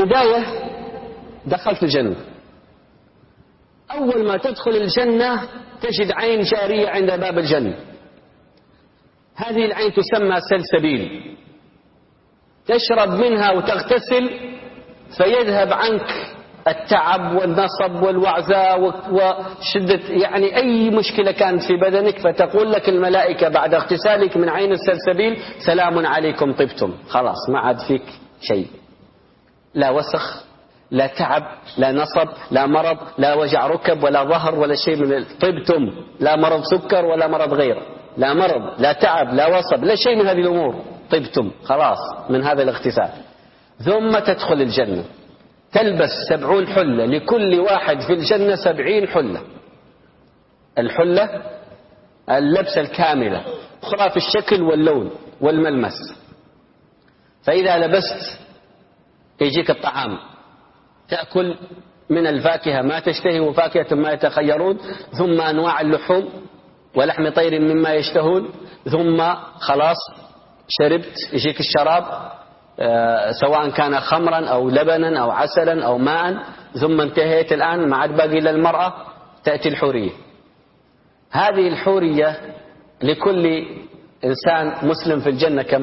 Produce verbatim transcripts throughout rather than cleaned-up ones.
البداية دخلت الجنة. أول ما تدخل الجنة تجد عين جارية عند باب الجنة. هذه العين تسمى سلسبيل، تشرب منها وتغتسل فيذهب عنك التعب والنصب والوعزاء وشدة يعني أي مشكلة كانت في بدنك، فتقول لك الملائكة بعد اغتسالك من عين السلسبيل سلام عليكم طبتم. خلاص ما عاد فيك شيء، لا وسخ، لا تعب، لا نصب، لا مرض، لا وجع ركب ولا ظهر ولا شيء من طبتم. لا مرض سكر ولا مرض غيره، لا مرض، لا تعب، لا وصب، لا شيء من هذه الأمور. طبتم خلاص من هذا الاغتسال. ثم تدخل الجنة، تلبس سبعون حلة، لكل واحد في الجنة سبعين حلة. الحلة اللبسة الكاملة، أخرى في الشكل واللون والملمس. فإذا لبست يجيك الطعام، تأكل من الفاكهة ما تشتهي وفاكهة ما يتخيرون، ثم أنواع اللحوم ولحم طير مما يشتهون، ثم خلاص شربت يجيك الشراب سواء كان خمرا أو لبنا أو عسلا أو ماء. ثم انتهيت الآن ما عاد باقي للمرأة، تأتي الحورية. هذه الحورية لكل إنسان مسلم في الجنة كم؟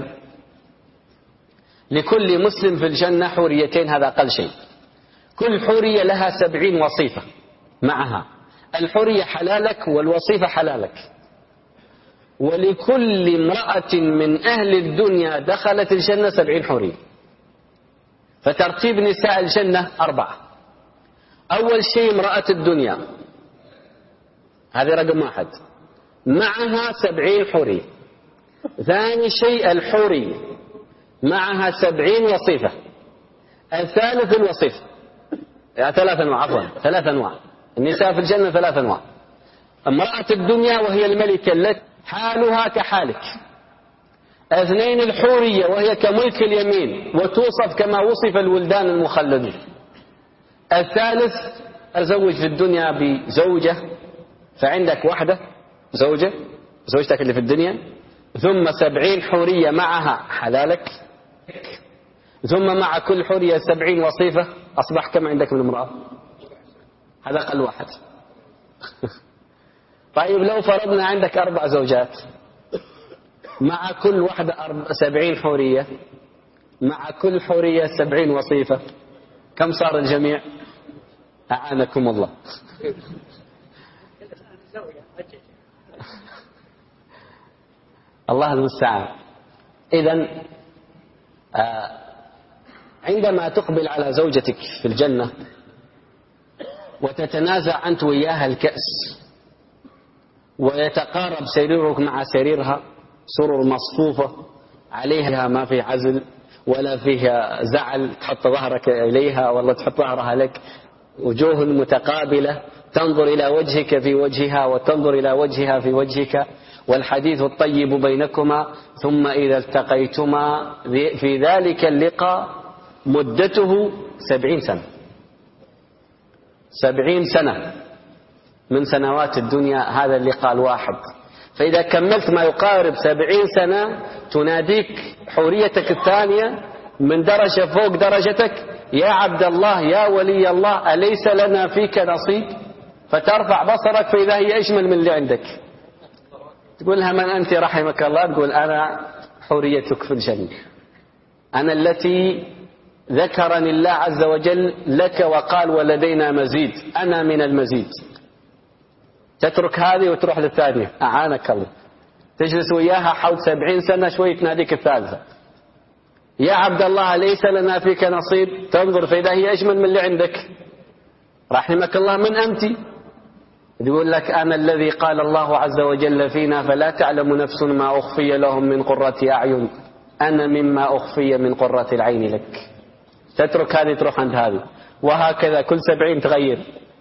لكل مسلم في الجنة حوريتين، هذا أقل شيء. كل حورية لها سبعين وصيفة معها. الحورية حلالك والوصيفة حلالك. ولكل امرأة من أهل الدنيا دخلت الجنة سبعين حورية. فترتيب نساء الجنة أربعة. أول شيء امرأة الدنيا، هذه رقم واحد، معها سبعين حورية. ثاني شيء الحورية معها سبعين وصيفة. الثالث الوصيفة، يعني ثلاث أنواع، عفوا ثلاث أنواع. النساء في الجنة ثلاث أنواع. امرأة الدنيا وهي الملكة التي حالها كحالك. اثنين الحورية وهي كملك اليمين وتوصف كما وصف الولدان المخلدون. الثالث أزوج في الدنيا بزوجة، فعندك واحدة زوجة زوجتك اللي في الدنيا، ثم سبعين حورية معها حلالك، ثم مع كل حورية سبعين وصيفة. أصبح كم عندك من امرأة؟ هذا أقل واحد. طيب لو فرضنا عندك أربع زوجات، مع كل واحدة سبعين حورية، مع كل حورية سبعين وصيفة، كم صار الجميع؟ أعانكم الله. الله المستعان. إذن آه عندما تقبل على زوجتك في الجنة وتتنازع أنت وياها الكأس، ويتقارب سريرك مع سريرها، سرر مصفوفة عليها ما في عزل ولا فيها زعل، تحط ظهرك إليها والله تحط ظهرها لك، وجوه متقابلة، تنظر إلى وجهك في وجهها وتنظر إلى وجهها في وجهك، والحديث الطيب بينكما. ثم إذا التقيتما في ذلك اللقاء مدته سبعين سنة، سبعين سنة من سنوات الدنيا هذا اللقاء الواحد. فإذا كملت ما يقارب سبعين سنة تناديك حوريتك الثانية من درجة فوق درجتك: يا عبد الله، يا ولي الله، أليس لنا فيك نصيب؟ فترفع بصرك فإذا هي أجمل من اللي عندك. تقول لها: من أنت رحمك الله؟ تقول: أنا حوريتك في الجنة، أنا التي ذكرني الله عز وجل لك وقال ولدينا مزيد، أنا من المزيد. تترك هذه وتروح للثانية، أعانك الله، تجلس وياها حول سبعين سنة، شوي تناديك الثالثة: يا عبد الله ليس لنا فيك نصيب؟ تنظر فإذا هي أجمل من اللي عندك. رحمك الله، من أنت؟ يقول لك: أنا الذي قال الله عز وجل فينا: فلا تعلم نفس ما أخفي لهم من قرة أعين، أنا مما أخفي من قرة العين لك. تترك هذه تروح عند هذه، وهكذا كل سبعين تغير.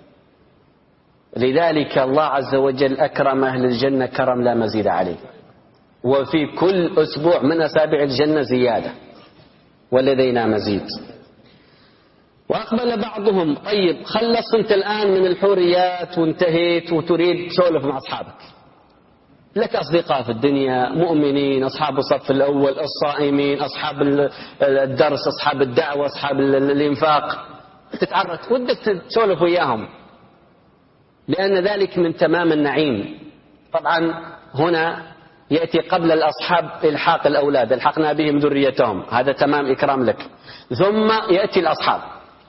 لذلك الله عز وجل أكرم أهل الجنة كرم لا مزيد عليه، وفي كل أسبوع من أسابيع الجنة زيادة ولدينا مزيد. وأقبل بعضهم: طيب خلص أنت الآن من الحوريات وانتهيت وتريد تسولف مع أصحابك، لك أصدقاء في الدنيا مؤمنين، أصحاب الصف الأول، الصائمين، أصحاب الدرس، أصحاب الدعوة، أصحاب الإنفاق، تتعرف ودك تسولف وياهم، لأن ذلك من تمام النعيم. طبعا هنا يأتي قبل الأصحاب إلحاق الأولاد، الحقنا بهم ذريتهم، هذا تمام إكرام لك، ثم يأتي الأصحاب.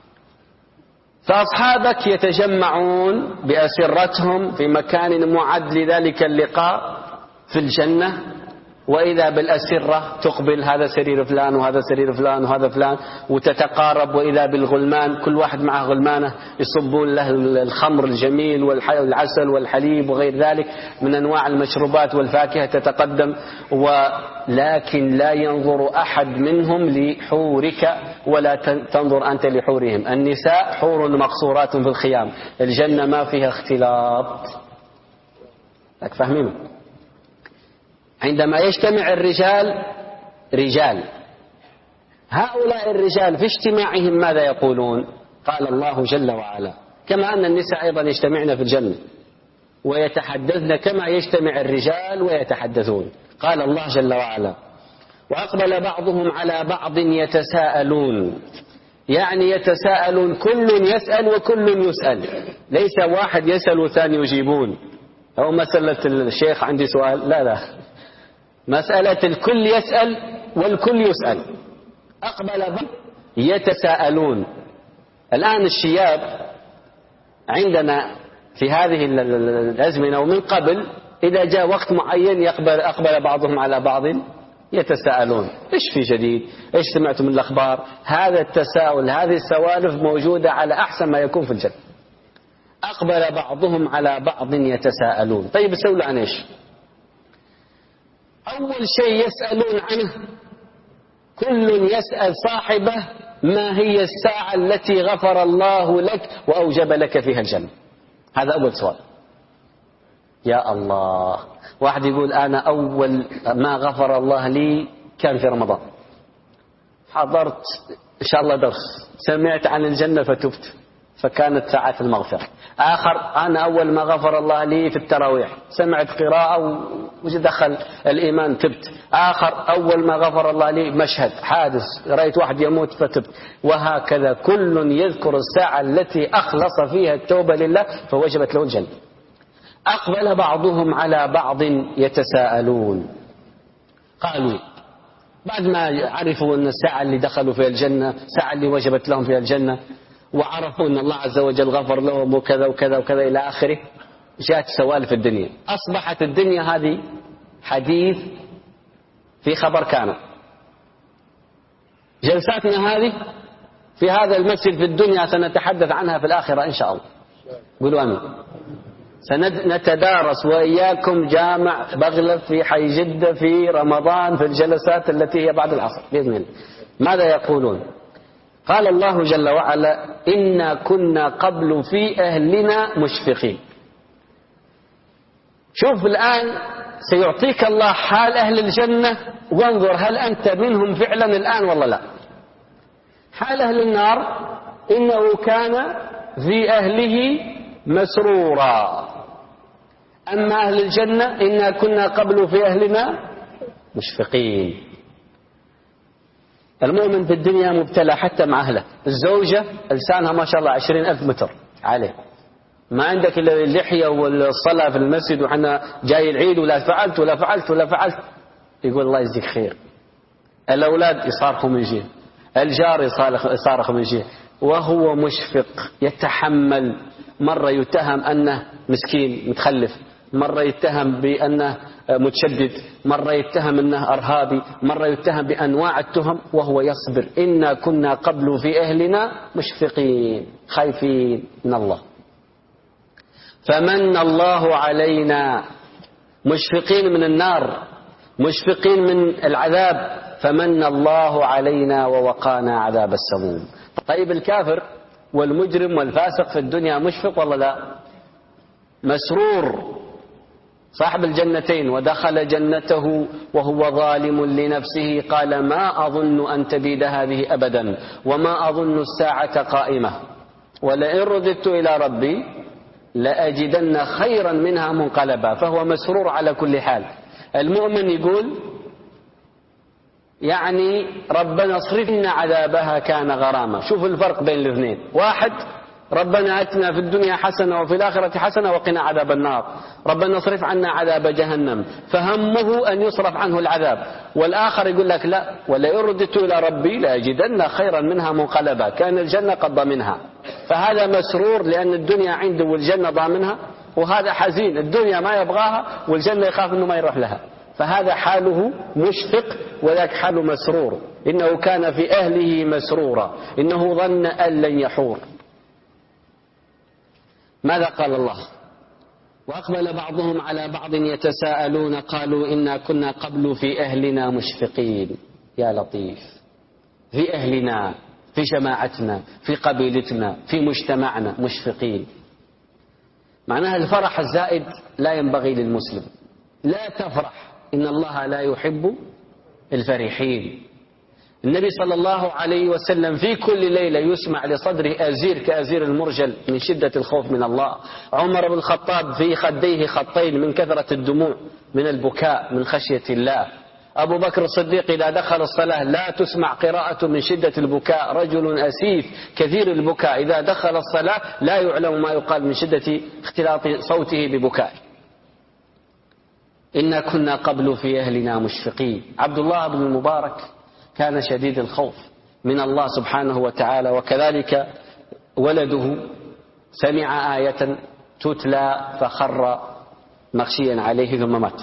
فأصحابك يتجمعون بأسرتهم في مكان معد لذلك اللقاء في الجنة، وإذا بالأسرة تقبل هذا سرير فلان وهذا سرير فلان وهذا فلان، وتتقارب، وإذا بالغلمان كل واحد معه غلمانة يصبون له الخمر الجميل والعسل والحليب وغير ذلك من أنواع المشروبات والفاكهة تتقدم، ولكن لا ينظر أحد منهم لحورك ولا تنظر أنت لحورهم. النساء حور مقصورات في الخيام، الجنة ما فيها اختلاط. لك فاهمين؟ عندما يجتمع الرجال رجال، هؤلاء الرجال في اجتماعهم ماذا يقولون؟ قال الله جل وعلا: كما أن النساء أيضا يجتمعن في الجنة ويتحدثن كما يجتمع الرجال ويتحدثون. قال الله جل وعلا: وأقبل بعضهم على بعض يتساءلون، يعني يتساءلون، كل يسأل وكل يسأل، ليس واحد يسأل وثاني يجيبون، أو مسألة الشيخ عندي سؤال، لا لا، مسألة الكل يسأل والكل يسأل. أقبل بعض يتساءلون. الآن الشياب عندنا في هذه الأزمنة ومن قبل، إذا جاء وقت معين يقبل أقبل بعضهم على بعض يتساءلون: إيش في جديد؟ إيش سمعتم من الأخبار؟ هذا التساؤل، هذه السوالف موجودة على أحسن ما يكون في الجنة. أقبل بعضهم على بعض يتساءلون. طيب يسألوا عن إيش؟ أول شيء يسألون عنه، كل يسأل صاحبه: ما هي الساعة التي غفر الله لك وأوجب لك فيها الجنة؟ هذا أول سؤال. يا الله، واحد يقول: أنا أول ما غفر الله لي كان في رمضان، حضرت إن شاء الله درس، سمعت عن الجنة فتبت فكانت ساعة المغفرة. آخر: أنا أول ما غفر الله لي في التراويح، سمعت قراءة ودخل الإيمان تبت. آخر: أول ما غفر الله لي مشهد حادث، رأيت واحد يموت فتبت. وهكذا كل يذكر الساعة التي أخلص فيها التوبة لله فوجبت له الجنة. أقبل بعضهم على بعض يتساءلون. قالوا بعد ما عرفوا أن الساعة اللي دخلوا فيها الجنة الساعة اللي وجبت لهم فيها الجنة، وعرفوا أن الله عز وجل غفر لهم وكذا وكذا وكذا إلى آخره، جاءت سوالف الدنيا. أصبحت الدنيا هذه حديث في خبر كان. جلساتنا هذه في هذا المسجد في الدنيا سنتحدث عنها في الآخرة إن شاء الله. قولوا آمين. سنتدارس وإياكم جامع بغلة في حي جدة في رمضان في الجلسات التي هي بعد العصر بإذن الله. ماذا يقولون؟ قال الله جل وعلا: إنا كنا قبل في أهلنا مشفقين. شوف الآن سيعطيك الله حال أهل الجنة، وانظر هل أنت منهم فعلا الآن ولا لا. حال أهل النار: إنه كان في أهله مسرورا. أما أهل الجنة: إنا كنا قبل في أهلنا مشفقين. المؤمن في الدنيا مبتلى حتى مع أهله. الزوجة لسانها ما شاء الله عشرين ألف متر عليه، ما عندك إلا اللحية والصلاة في المسجد وحنا جاي العيد ولا فعلت ولا فعلت ولا فعلت، يقول الله يجزيك خير. الأولاد يصارخوا من جهة، الجار يصارخ من جهة، وهو مشفق يتحمل. مرة يتهم أنه مسكين متخلف، مرة يتهم بأنه متشدد، مرة يتهم أنه أرهابي، مرة يتهم بأنواع التهم، وهو يصبر. إنا كنا قبل في أهلنا مشفقين خايفين من الله فمن الله علينا. مشفقين من النار، مشفقين من العذاب، فمن الله علينا ووقانا عذاب السموم. طيب الكافر والمجرم والفاسق في الدنيا مشفق ولا لا؟ مسرور. صاحب الجنتين: ودخل جنته وهو ظالم لنفسه قال ما أظن أن تبيد هذه أبدا وما أظن الساعة قائمة ولئن رددت إلى ربي لأجدن خيرا منها منقلبا، فهو مسرور على كل حال. المؤمن يقول يعني ربنا اصرفنا عذابها كان غراما. شوف الفرق بين الاثنين، واحد ربنا أتنا في الدنيا حسنة وفي الآخرة حسنة وقنا عذاب النار، ربنا اصرف عنا عذاب جهنم، فهمه أن يصرف عنه العذاب. والآخر يقول لك لا، ولا أردت إلى ربي لأجدن خيرا منها منقلبا، كان الجنة قد ضمنها. فهذا مسرور لأن الدنيا عنده والجنة ضامنها، وهذا حزين الدنيا ما يبغاها والجنة يخاف أنه ما يروح لها. فهذا حاله مشفق وذاك حاله مسرور. إنه كان في أهله مسرورا، إنه ظن أن لن يحور. ماذا قال الله؟ وأقبل بعضهم على بعض يتساءلون قالوا إنا كنا قبل في أهلنا مشفقين. يا لطيف، في أهلنا، في جماعتنا، في قبيلتنا، في مجتمعنا مشفقين. معناها الفرح الزائد لا ينبغي للمسلم. لا تفرح، إن الله لا يحب الفرحين. النبي صلى الله عليه وسلم في كل ليلة يسمع لصدره أزير كأزير المرجل من شدة الخوف من الله. عمر بن الخطاب في خديه خطين من كثرة الدموع من البكاء من خشية الله. أبو بكر الصديق إذا دخل الصلاة لا تسمع قراءة من شدة البكاء. رجل أسيف كثير البكاء إذا دخل الصلاة لا يعلم ما يقال من شدة اختلاط صوته ببكائه. إنا كنا قبل في أهلنا مشفقين. عبد الله بن المبارك كان شديد الخوف من الله سبحانه وتعالى، وكذلك ولده سمع آية تتلى فخر مغشيا عليه ثم مات.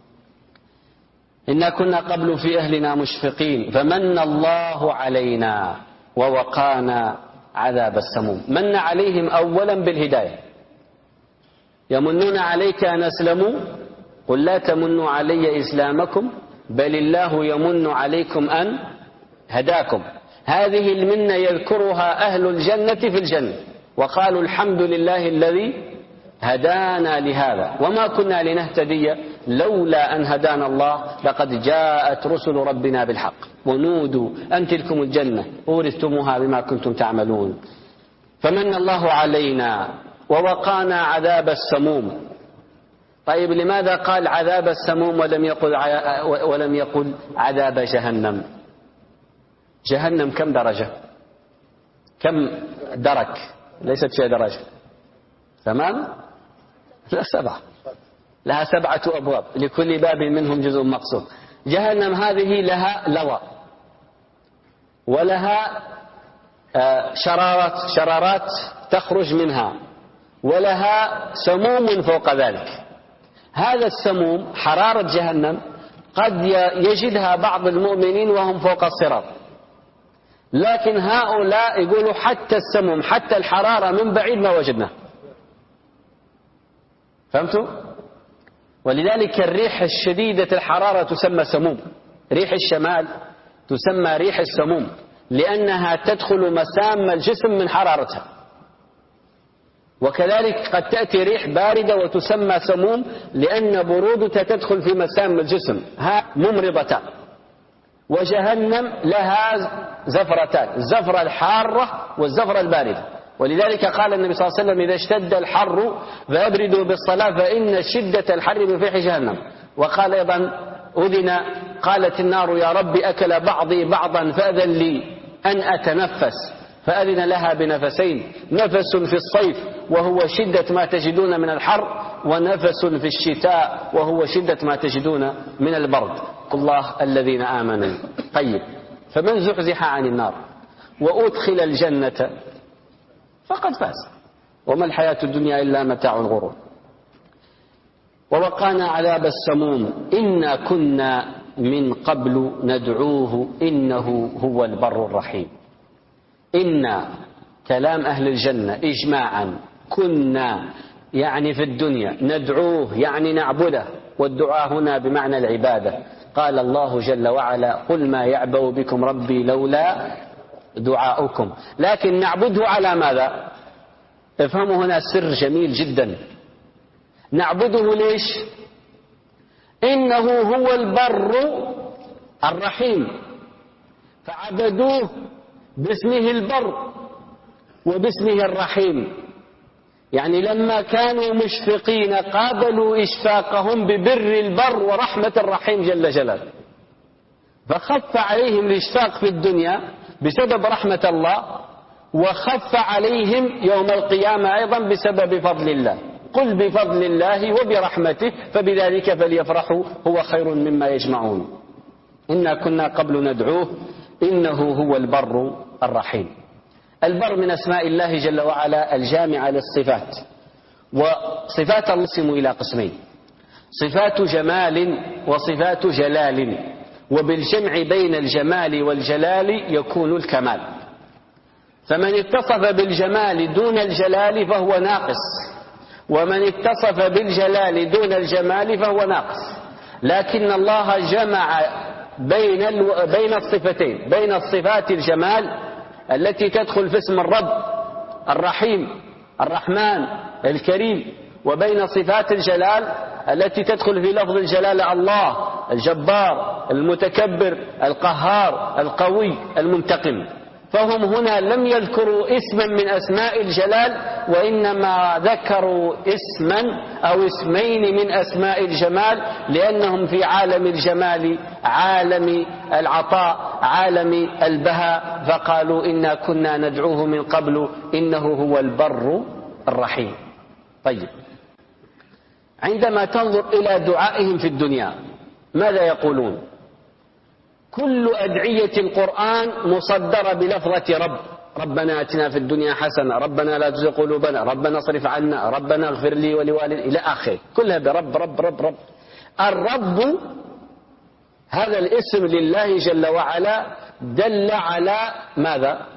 إنا كنا قبل في أهلنا مشفقين فمن الله علينا ووقانا عذاب السموم. من عليهم أولا بالهداية. يمنون عليك أن أسلموا قل لا تمنوا علي إسلامكم بل الله يمن عليكم أن هداكم. هذه المنة يذكرها أهل الجنة في الجنة وقالوا الحمد لله الذي هدانا لهذا وما كنا لنهتدي لولا أن هدانا الله لقد جاءت رسل ربنا بالحق ونودوا أن تلكم الجنة أورثتموها بما كنتم تعملون. فمن الله علينا ووقانا عذاب السموم. طيب لماذا قال عذاب السموم ولم يقل ولم يقل عذاب جهنم؟ جهنم كم درجة؟ كم درك؟ ليست فيها درجة، ثمان؟ لا سبعة، لها سبعة أبواب لكل باب منهم جزء مقسوم. جهنم هذه لها لظى ولها شرارات شرارات تخرج منها ولها سموم فوق ذلك. هذا السموم حرارة جهنم قد يجدها بعض المؤمنين وهم فوق الصراط، لكن هؤلاء يقولوا حتى السموم حتى الحرارة من بعيد ما وجدنا. فهمتوا؟ ولذلك الريح الشديدة الحرارة تسمى سموم. ريح الشمال تسمى ريح السموم لأنها تدخل مسام الجسم من حرارتها. وكذلك قد تأتي ريح باردة وتسمى سموم لأن برودتها تدخل في مسام الجسم، ها ممرضتان. وجهنم لها زفرتان، الزفرة الحارة والزفرة الباردة. ولذلك قال النبي صلى الله عليه وسلم إذا اشتد الحر فأبردوا بالصلاة فإن شدة الحر من فيح جهنم. وقال أيضا أذن قالت النار يا رب أكل بعضي بعضا فأذن لي أن أتنفس، فأذن لها بنفسين، نفس في الصيف وهو شدة ما تجدون من الحر، ونفس في الشتاء وهو شدة ما تجدون من البرد. الله الذين آمنوا. طيب، فمن زحزح عن النار وأدخل الجنة فقد فاز وما الحياة الدنيا إلا متاع الغرور. ووقانا عذاب السموم إنا كنا من قبل ندعوه إنه هو البر الرحيم. إنا كلام أهل الجنة إجماعا، كنا يعني في الدنيا، ندعوه يعني نعبده، والدعاء هنا بمعنى العبادة. قال الله جل وعلا قل ما يعبأ بكم ربي لولا دعاؤكم. لكن نعبده على ماذا؟ افهموا هنا سر جميل جدا. نعبده ليش؟ إنه هو البر الرحيم، فعبدوه باسمه البر وباسمه الرحيم. يعني لما كانوا مشفقين قابلوا إشفاقهم ببر البر ورحمة الرحيم جل جلاله، فخف عليهم الإشفاق في الدنيا بسبب رحمة الله، وخف عليهم يوم القيامة أيضا بسبب فضل الله. قل بفضل الله وبرحمته فبذلك فليفرحوا هو خير مما يجمعون. إنا كنا قبل ندعوه إنه هو البر الرحيم. البر من أسماء الله جل وعلا الجامعة للصفات، وصفات الله تنقسم إلى قسمين: صفات جمال وصفات جلال، وبالجمع بين الجمال والجلال يكون الكمال. فمن اتصف بالجمال دون الجلال فهو ناقص، ومن اتصف بالجلال دون الجمال فهو ناقص. لكن الله جمع بين الو... بين الصفتين، بين الصفات الجمال التي تدخل في اسم الرب الرحيم الرحمن الكريم، وبين صفات الجلال التي تدخل في لفظ الجلالة: الله الجبار المتكبر القهار القوي المنتقم. فهم هنا لم يذكروا اسما من أسماء الجلال، وإنما ذكروا اسما أو اسمين من أسماء الجمال، لأنهم في عالم الجمال، عالم العطاء، عالم البهاء، فقالوا إنا كنا ندعوه من قبل إنه هو البر الرحيم. طيب، عندما تنظر إلى دعائهم في الدنيا ماذا يقولون؟ كل أدعية القرآن مصدرة بلفظة رب: ربنا آتنا في الدنيا حسنة، ربنا لا تزغ قلوبنا، ربنا اصرف عنا، ربنا اغفر لي ولوالدي، إلى آخره، كلها برب رب رب رب. الرب هذا الاسم لله جل وعلا دل على ماذا؟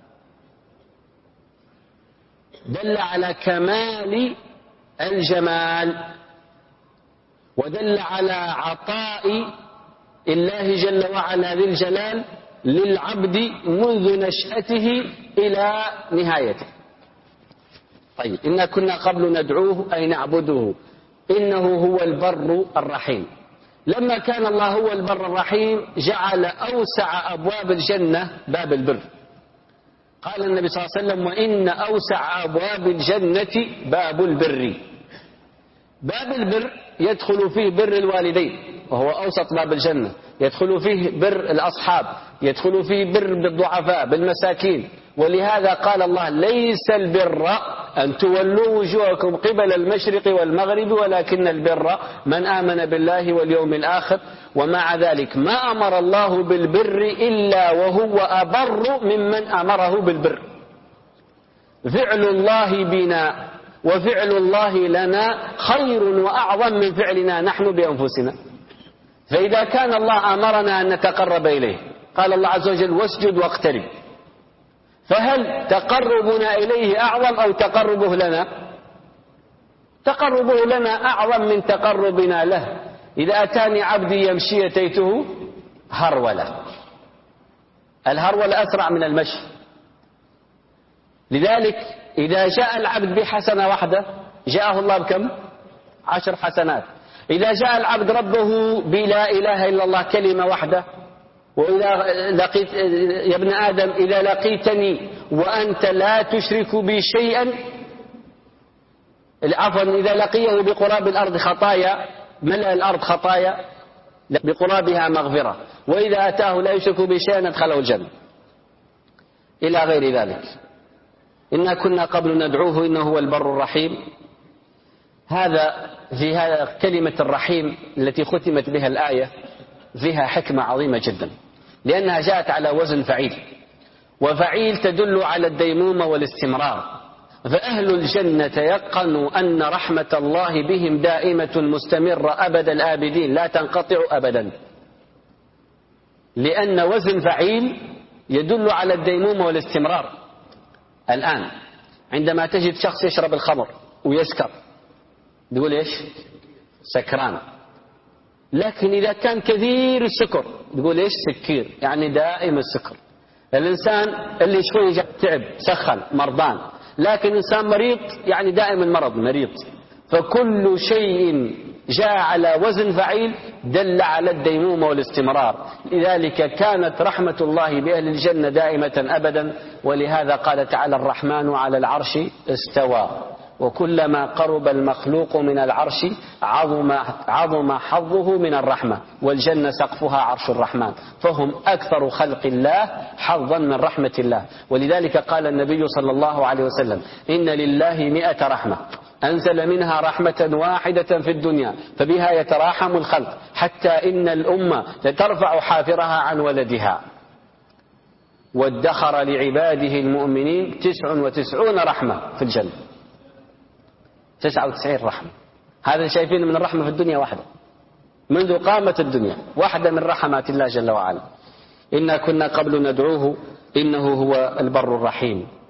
دل على كمال الجمال، ودل على عطاء الله جل وعلا ذي الجلال للعبد منذ نشأته إلى نهايته. طيب، إنا كنا قبل ندعوه أي نعبده إنه هو البر الرحيم. لما كان الله هو البر الرحيم جعل أوسع أبواب الجنة باب البر. قال النبي صلى الله عليه وسلم: وإن أوسع أبواب الجنة باب البر. باب البر يدخل فيه بر الوالدين وهو أوسط باب الجنة، يدخل فيه بر الأصحاب، يدخل فيه بر بالضعفاء بالمساكين. ولهذا قال الله: ليس البر أن تولوا وجوهكم قبل المشرق والمغرب ولكن البر من آمن بالله واليوم الآخر. ومع ذلك ما أمر الله بالبر إلا وهو أبر ممن أمره بالبر. فعل الله بنا وفعل الله لنا خير وأعظم من فعلنا نحن بأنفسنا. فإذا كان الله أمرنا أن نتقرب إليه، قال الله عز وجل: واسجد واقترب. فهل تقربنا إليه أعظم أو تقربه لنا؟ تقربه لنا أعظم من تقربنا له. إذا أتاني عبدي يمشي أتيته هرولة. الهرولة أسرع من المشي. لذلك إذا جاء العبد بحسنة واحدة جاءه الله بكم؟ عشر حسنات. إذا جاء العبد ربه بلا إله إلا الله كلمة واحدة، وإذا لقيت يا ابن آدم إذا لقيتني وأنت لا تشرك بي شيئا، عفوا إذا لقيه بقراب الأرض خطايا ملأ الأرض خطايا بقرابها مغفرة، وإذا أتاه لا يشرك بي شيئا أدخله الجنة، إلى غير ذلك. إنا كنا قبل ندعوه إنه هو البر الرحيم. هذا في هذا كلمة الرحيم التي ختمت بها الآية فيها حكمة عظيمة جدا، لأنها جاءت على وزن فعيل، وفعيل تدل على الديمومة والاستمرار. فأهل الجنة يقنوا أن رحمة الله بهم دائمة مستمرة أبد الآبدين لا تنقطع أبدا، لأن وزن فعيل يدل على الديمومة والاستمرار. الآن عندما تجد شخص يشرب الخمر ويسكر تقول إيش؟ سكران. لكن إذا كان كثير السكر تقول إيش؟ سكير، يعني دائم السكر. الإنسان اللي شوي تعب سخن مرضان، لكن إنسان مريض يعني دائم المرض مريض. فكل شيء جاء على وزن فعيل دل على الديمومة والاستمرار. لذلك كانت رحمة الله بأهل الجنة دائمة أبدا. ولهذا قال تعالى: الرحمن على العرش استوى. وكلما قرب المخلوق من العرش عظم, عظم حظه من الرحمة، والجنة سقفها عرش الرحمن، فهم أكثر خلق الله حظا من رحمة الله. ولذلك قال النبي صلى الله عليه وسلم: إن لله مئة رحمة أنزل منها رحمة واحدة في الدنيا فبها يتراحم الخلق، حتى إن الأمة لترفع حافرها عن ولدها. وادخر لعباده المؤمنين تسع وتسعون رحمة في الجنة، تسعة وتسعين رحمة. هذا شايفين من الرحمة في الدنيا واحدة، منذ قامت الدنيا واحدة من رحمات الله جل وعلا. إنا كنا قبل ندعوه إنه هو البر الرحيم.